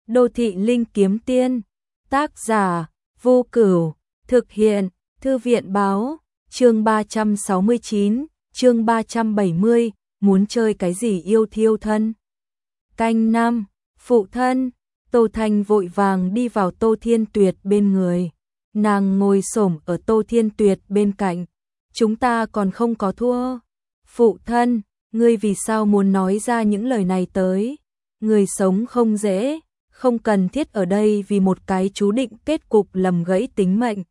Đô thị linh kiếm tiên, tác giả Vô Cửu, thực hiện Thư viện báo, chương 369, chương 370, muốn chơi cái gì yêu thiêu thân. Canh 5, phụ thân. Tô Thanh vội vàng đi vào Tô Thiên Tuyệt bên người, nàng ngồi xổm ở Tô Thiên Tuyệt bên cạnh. Chúng ta còn không có thua. Phụ thân, ngươi vì sao muốn nói ra những lời này tới? Người sống không dễ, không cần thiết ở đây vì một cái chú định kết cục lầm gãy tính mệnh.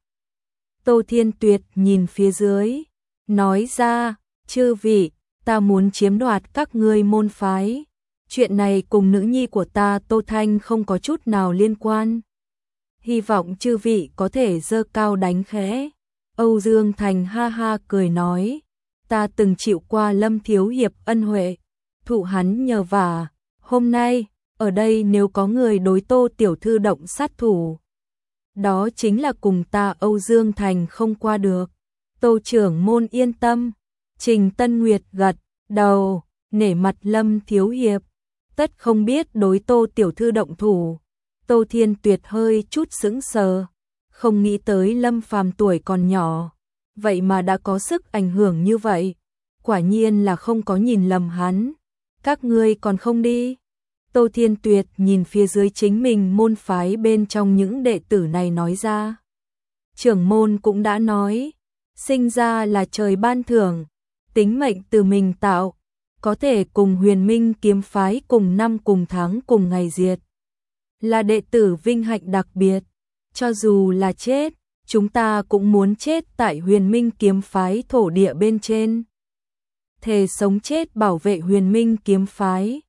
Tô Thiên Tuyệt nhìn phía dưới, nói ra, chư vị, ta muốn chiếm đoạt các ngươi môn phái. Chuyện này cùng nữ nhi của ta Tô Thanh không có chút nào liên quan. Hy vọng chư vị có thể giơ cao đánh khẽ. Âu Dương Thành ha ha cười nói, ta từng chịu qua Lâm Thiếu Hiệp ân huệ, thụ hắn nhờ vả, hôm nay, ở đây nếu có người đối Tô tiểu thư động sát thủ, đó chính là cùng ta Âu Dương Thành không qua được. Tô trưởng môn yên tâm. Trình Tân Nguyệt gật đầu, nể mặt Lâm Thiếu Hiệp, tất không biết đối Tô tiểu thư động thủ. Tô Thiên Tuyệt hơi chút sững sờ, không nghĩ tới Lâm Phàm tuổi còn nhỏ, vậy mà đã có sức ảnh hưởng như vậy, quả nhiên là không có nhìn lầm hắn. Các ngươi còn không đi? Tô Thiên Tuyệt nhìn phía dưới chính mình môn phái bên trong những đệ tử này nói ra. Trưởng môn cũng đã nói, sinh ra là trời ban thưởng, tính mệnh từ mình tạo, có thể cùng Huyền Minh kiếm phái cùng năm cùng tháng cùng ngày diệt, là đệ tử vinh hạnh đặc biệt. Cho dù là chết, chúng ta cũng muốn chết tại Huyền Minh kiếm phái thổ địa bên trên. Thề sống chết bảo vệ Huyền Minh kiếm phái.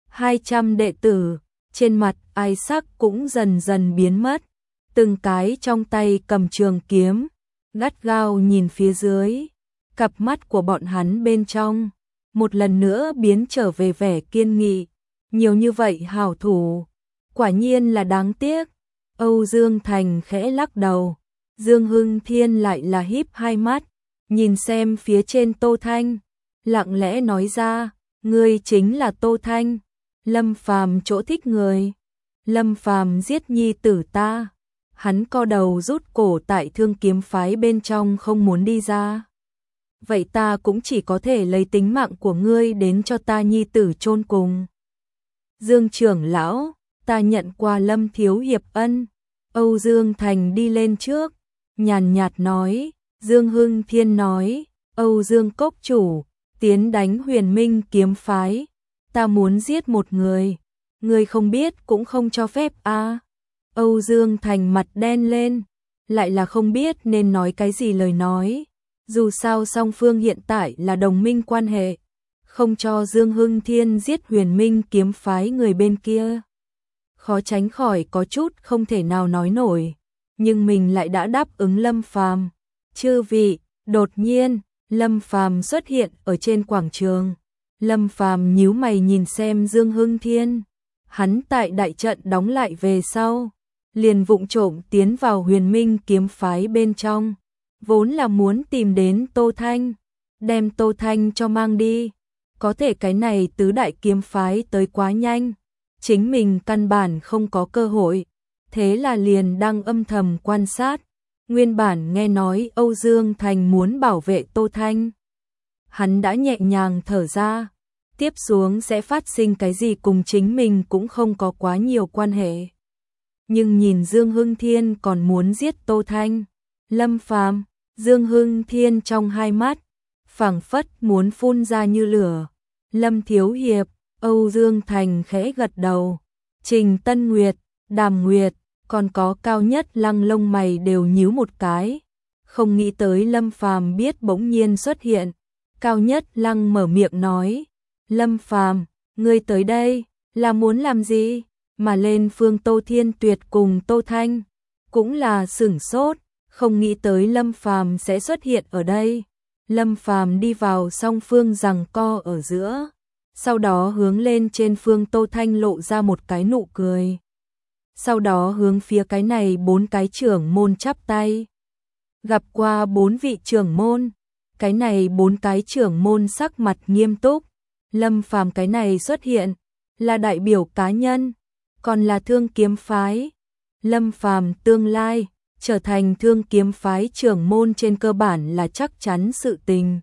200 đệ tử, trên mặt ai sắc cũng dần dần biến mất, từng cái trong tay cầm trường kiếm, gắt gao nhìn phía dưới, cặp mắt của bọn hắn bên trong, một lần nữa biến trở về vẻ kiên nghị. Nhiều như vậy hảo thủ, quả nhiên là đáng tiếc. Âu Dương Thành khẽ lắc đầu, Dương Hưng Thiên lại là híp hai mắt, nhìn xem phía trên Tô Thanh, lặng lẽ nói ra, ngươi chính là Tô Thanh. Lâm Phàm chỗ thích người. Lâm Phàm giết nhi tử ta. Hắn co đầu rút cổ tại Thương kiếm phái bên trong không muốn đi ra. Vậy ta cũng chỉ có thể lấy tính mạng của ngươi đến cho ta nhi tử chôn cùng. Dương trưởng lão, ta nhận qua Lâm Thiếu Hiệp ân. Âu Dương Thành đi lên trước, nhàn nhạt nói. Dương Hưng Thiên nói, Âu Dương Cốc chủ, tiến đánh Huyền Minh kiếm phái. Ta muốn giết một người, người không biết cũng không cho phép a. Âu Dương Thành mặt đen lên, lại là không biết nên nói cái gì lời nói. Dù sao song phương hiện tại là đồng minh quan hệ, không cho Dương Hưng Thiên giết Huyền Minh kiếm phái người bên kia. Khó tránh khỏi có chút không thể nào nói nổi, nhưng mình lại đã đáp ứng Lâm Phàm. Chư vị, đột nhiên, Lâm Phàm xuất hiện ở trên quảng trường. Lâm Phàm nhíu mày nhìn xem Dương Hưng Thiên, hắn tại đại trận đóng lại về sau, liền vụng trộm tiến vào Huyền Minh kiếm phái bên trong, vốn là muốn tìm đến Tô Thanh, đem Tô Thanh cho mang đi. Có thể cái này tứ đại kiếm phái tới quá nhanh, chính mình căn bản không có cơ hội, thế là liền đang âm thầm quan sát. Nguyên bản nghe nói Âu Dương Thành muốn bảo vệ Tô Thanh, hắn đã nhẹ nhàng thở ra, tiếp xuống sẽ phát sinh cái gì cùng chính mình cũng không có quá nhiều quan hệ. Nhưng nhìn Dương Hưng Thiên còn muốn giết Tô Thanh, Lâm Phàm, Dương Hưng Thiên trong hai mắt, phảng phất muốn phun ra như lửa. Lâm Thiếu Hiệp, Âu Dương Thành khẽ gật đầu, Trình Tân Nguyệt, Đàm Nguyệt, còn có Cao Nhất Lăng lông mày đều nhíu một cái, không nghĩ tới Lâm Phàm biết bỗng nhiên xuất hiện. Cao Nhất Lăng mở miệng nói, Lâm Phàm, ngươi tới đây là muốn làm gì? Mà lên phương Tô Thiên Tuyệt cùng Tô Thanh cũng là sửng sốt, không nghĩ tới Lâm Phàm sẽ xuất hiện ở đây. Lâm Phàm đi vào song phương giằng co ở giữa, sau đó hướng lên trên phương Tô Thanh lộ ra một cái nụ cười. Sau đó hướng phía cái này 4 cái trưởng môn chắp tay. Gặp qua 4 vị trưởng môn, cái này 4 cái trưởng môn sắc mặt nghiêm túc. Lâm Phàm cái này xuất hiện là đại biểu cá nhân, còn là Thương kiếm phái. Lâm Phàm tương lai trở thành Thương kiếm phái trưởng môn trên cơ bản là chắc chắn sự tình.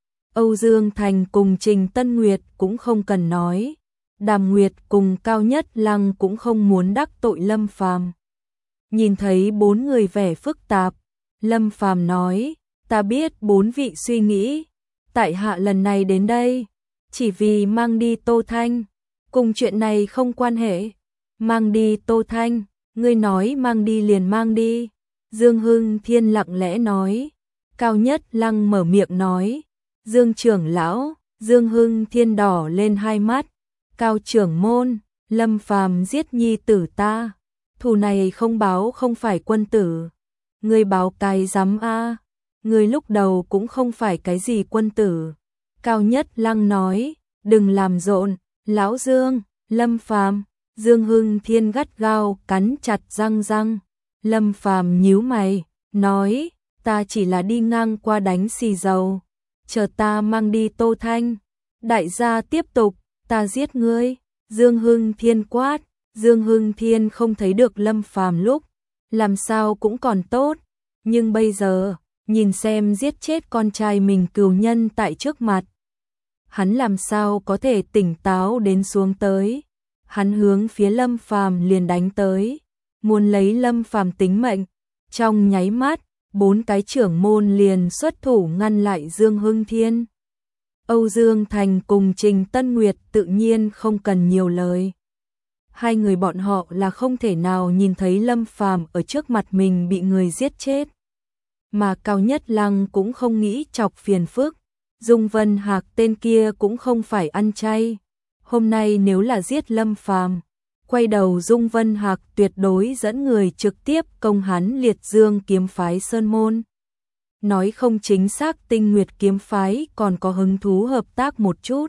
Âu Dương Thành cùng Trình Tân Nguyệt cũng không cần nói, Đàm Nguyệt cùng Cao Nhất Lăng cũng không muốn đắc tội Lâm Phàm. Nhìn thấy bốn người vẻ phức tạp, Lâm Phàm nói, ta biết bốn vị suy nghĩ, tại hạ lần này đến đây, chỉ vì mang đi Tô Thanh, cùng chuyện này không quan hệ. Mang đi Tô Thanh, ngươi nói mang đi liền mang đi. Dương Hưng Thiên lặng lẽ nói. Cao Nhất Lăng mở miệng nói, Dương trưởng lão. Dương Hưng Thiên đỏ lên hai mắt. Cao trưởng môn, Lâm Phàm giết nhi tử ta, thù này không báo không phải quân tử. Ngươi báo cái dám a? Ngươi lúc đầu cũng không phải cái gì quân tử. Cao Nhất Lăng nói, đừng làm rộn, lão Dương. Lâm Phàm. Dương Hưng Thiên gắt gao cắn chặt răng. Lâm Phàm nhíu mày, nói, ta chỉ là đi ngang qua đánh xì dầu, chờ ta mang đi Tô Thanh. Đại gia tiếp tục, ta giết ngươi. Dương Hưng Thiên quát. Dương Hưng Thiên không thấy được Lâm Phàm lúc, làm sao cũng còn tốt, nhưng bây giờ, nhìn xem giết chết con trai mình cừu nhân tại trước mặt, hắn làm sao có thể tỉnh táo đến xuống tới. Hắn hướng phía Lâm Phàm liền đánh tới, muốn lấy Lâm Phàm tính mệnh. Trong nháy mắt, bốn cái trưởng môn liền xuất thủ ngăn lại Dương Hưng Thiên. Âu Dương Thành cùng Trình Tân Nguyệt tự nhiên không cần nhiều lời. Hai người bọn họ là không thể nào nhìn thấy Lâm Phàm ở trước mặt mình bị người giết chết. Mà Cao Nhất Lăng cũng không nghĩ chọc phiền phức. Dung Vân Hạc tên kia cũng không phải ăn chay. Hôm nay nếu là giết Lâm Phàm, quay đầu Dung Vân Hạc tuyệt đối dẫn người trực tiếp công hắn Liệt Dương kiếm phái Sơn Môn. Nói không chính xác Tinh Nguyệt kiếm phái còn có hứng thú hợp tác một chút.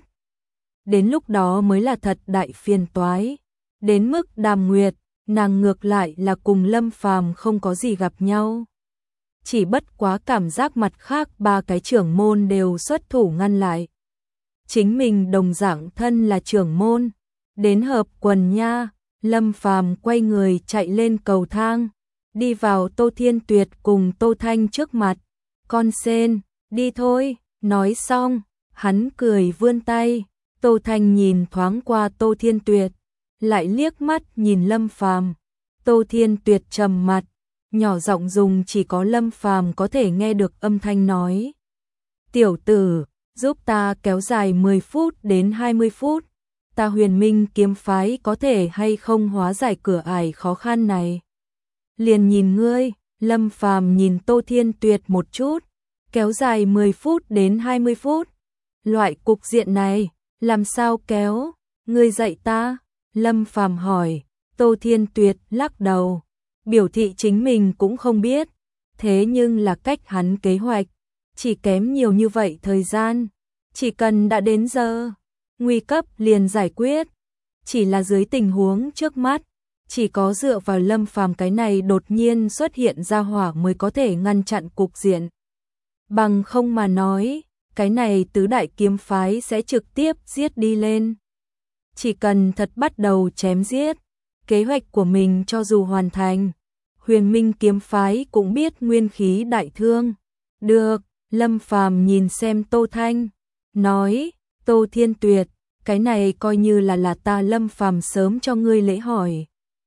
Đến lúc đó mới là thật đại phiền toái. Đến mức Đàm Nguyệt, nàng ngược lại là cùng Lâm Phàm không có gì gặp nhau. Chỉ bất quá cảm giác mặt khác ba cái trưởng môn đều xuất thủ ngăn lại. Chính mình đồng dạng thân là trưởng môn, đến hợp quần nha. Lâm Phàm quay người chạy lên cầu thang, đi vào Tô Thiên Tuyệt cùng Tô Thanh trước mặt. Con sen, đi thôi. Nói xong, hắn cười vươn tay. Tô Thanh nhìn thoáng qua Tô Thiên Tuyệt, lại liếc mắt nhìn Lâm Phàm. Tô Thiên Tuyệt trầm mặt, nhỏ giọng dùng chỉ có Lâm Phàm có thể nghe được âm thanh nói, tiểu tử, giúp ta kéo dài 10 phút đến 20 phút. Ta Huyền Minh kiếm phái có thể hay không hóa giải cửa ải khó khăn này. Liền nhìn ngươi. Lâm Phàm nhìn Tô Thiên Tuyệt một chút, kéo dài 10 phút đến 20 phút. Loại cục diện này, làm sao kéo? Ngươi dạy ta? Lâm Phàm hỏi. Tô Thiên Tuyệt lắc đầu, biểu thị chính mình cũng không biết. Thế nhưng là cách hắn kế hoạch, chỉ kém nhiều như vậy thời gian. Chỉ cần đã đến giờ, nguy cấp liền giải quyết. Chỉ là dưới tình huống trước mắt, chỉ có dựa vào Lâm Phàm cái này đột nhiên xuất hiện ra hỏa mới có thể ngăn chặn cục diện. Bằng không mà nói, cái này tứ đại kiếm phái sẽ trực tiếp giết đi lên. Chỉ cần thật bắt đầu chém giết, kế hoạch của mình cho dù hoàn thành, Huyền Minh kiếm phái cũng biết nguyên khí đại thương. Được, Lâm Phàm nhìn xem Tô Thanh, nói, Tô Thiên Tuyệt, cái này coi như là ta Lâm Phàm sớm cho ngươi lễ hỏi.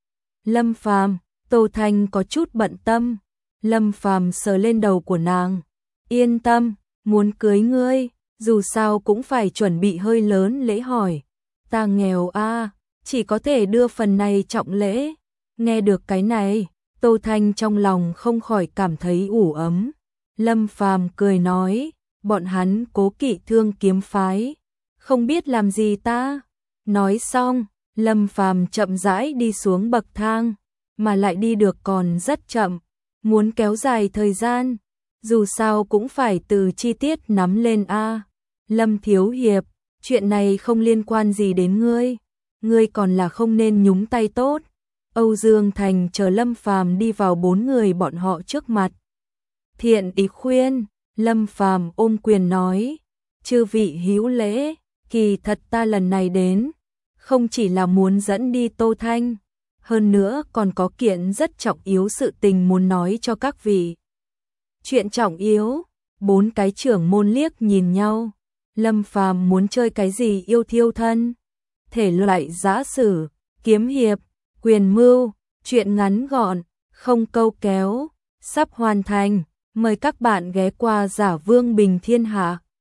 Lâm Phàm, Tô Thanh có chút bận tâm. Lâm Phàm sờ lên đầu của nàng, yên tâm, muốn cưới ngươi, dù sao cũng phải chuẩn bị hơi lớn lễ hỏi. Ta nghèo a, chỉ có thể đưa phần này trọng lễ. Nghe được cái này, Tô Thanh trong lòng không khỏi cảm thấy ủ ấm. Lâm Phàm cười nói, bọn hắn cố kỵ Thương kiếm phái, không biết làm gì ta. Nói xong, Lâm Phàm chậm rãi đi xuống bậc thang, mà lại đi được còn rất chậm, muốn kéo dài thời gian, dù sao cũng phải từ chi tiết nắm lên a. Lâm Thiếu Hiệp, chuyện này không liên quan gì đến ngươi còn là không nên nhúng tay tốt. Âu Dương Thành chờ Lâm Phàm đi vào bốn người bọn họ trước mặt. Thiện ý khuyên. Lâm Phàm ôm quyền nói, chư vị hữu lễ, kỳ thật ta lần này đến, không chỉ là muốn dẫn đi Tô Thanh, hơn nữa còn có kiện rất trọng yếu sự tình muốn nói cho các vị. Chuyện trọng yếu, bốn cái trưởng môn liếc nhìn nhau. Lâm Phàm muốn chơi cái gì yêu thiêu thân? Thể loại giã sử, kiếm hiệp, quyền mưu, chuyện ngắn gọn, không câu kéo, sắp hoàn thành. Mời các bạn ghé qua Giả Vương Bình Thiên Hạ.